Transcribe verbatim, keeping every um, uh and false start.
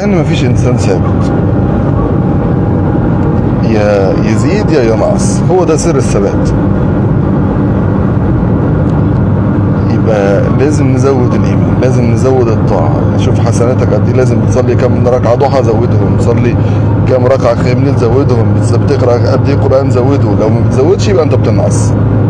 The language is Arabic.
ان مفيش انسان ثابت، يا يزيد يا ينقص، هو ده سر الثبات. يبقى لازم نزود الايمان، لازم نزود الطاعه. شوف حسناتك قد ايه، لازم تصلي كم ركعه ضحى زودهم، تصلي كم ركعه قيام ليل زودهم، بتقرا قد ايه قران زوده، لو ما بتزودش يبقى انت بتنقص.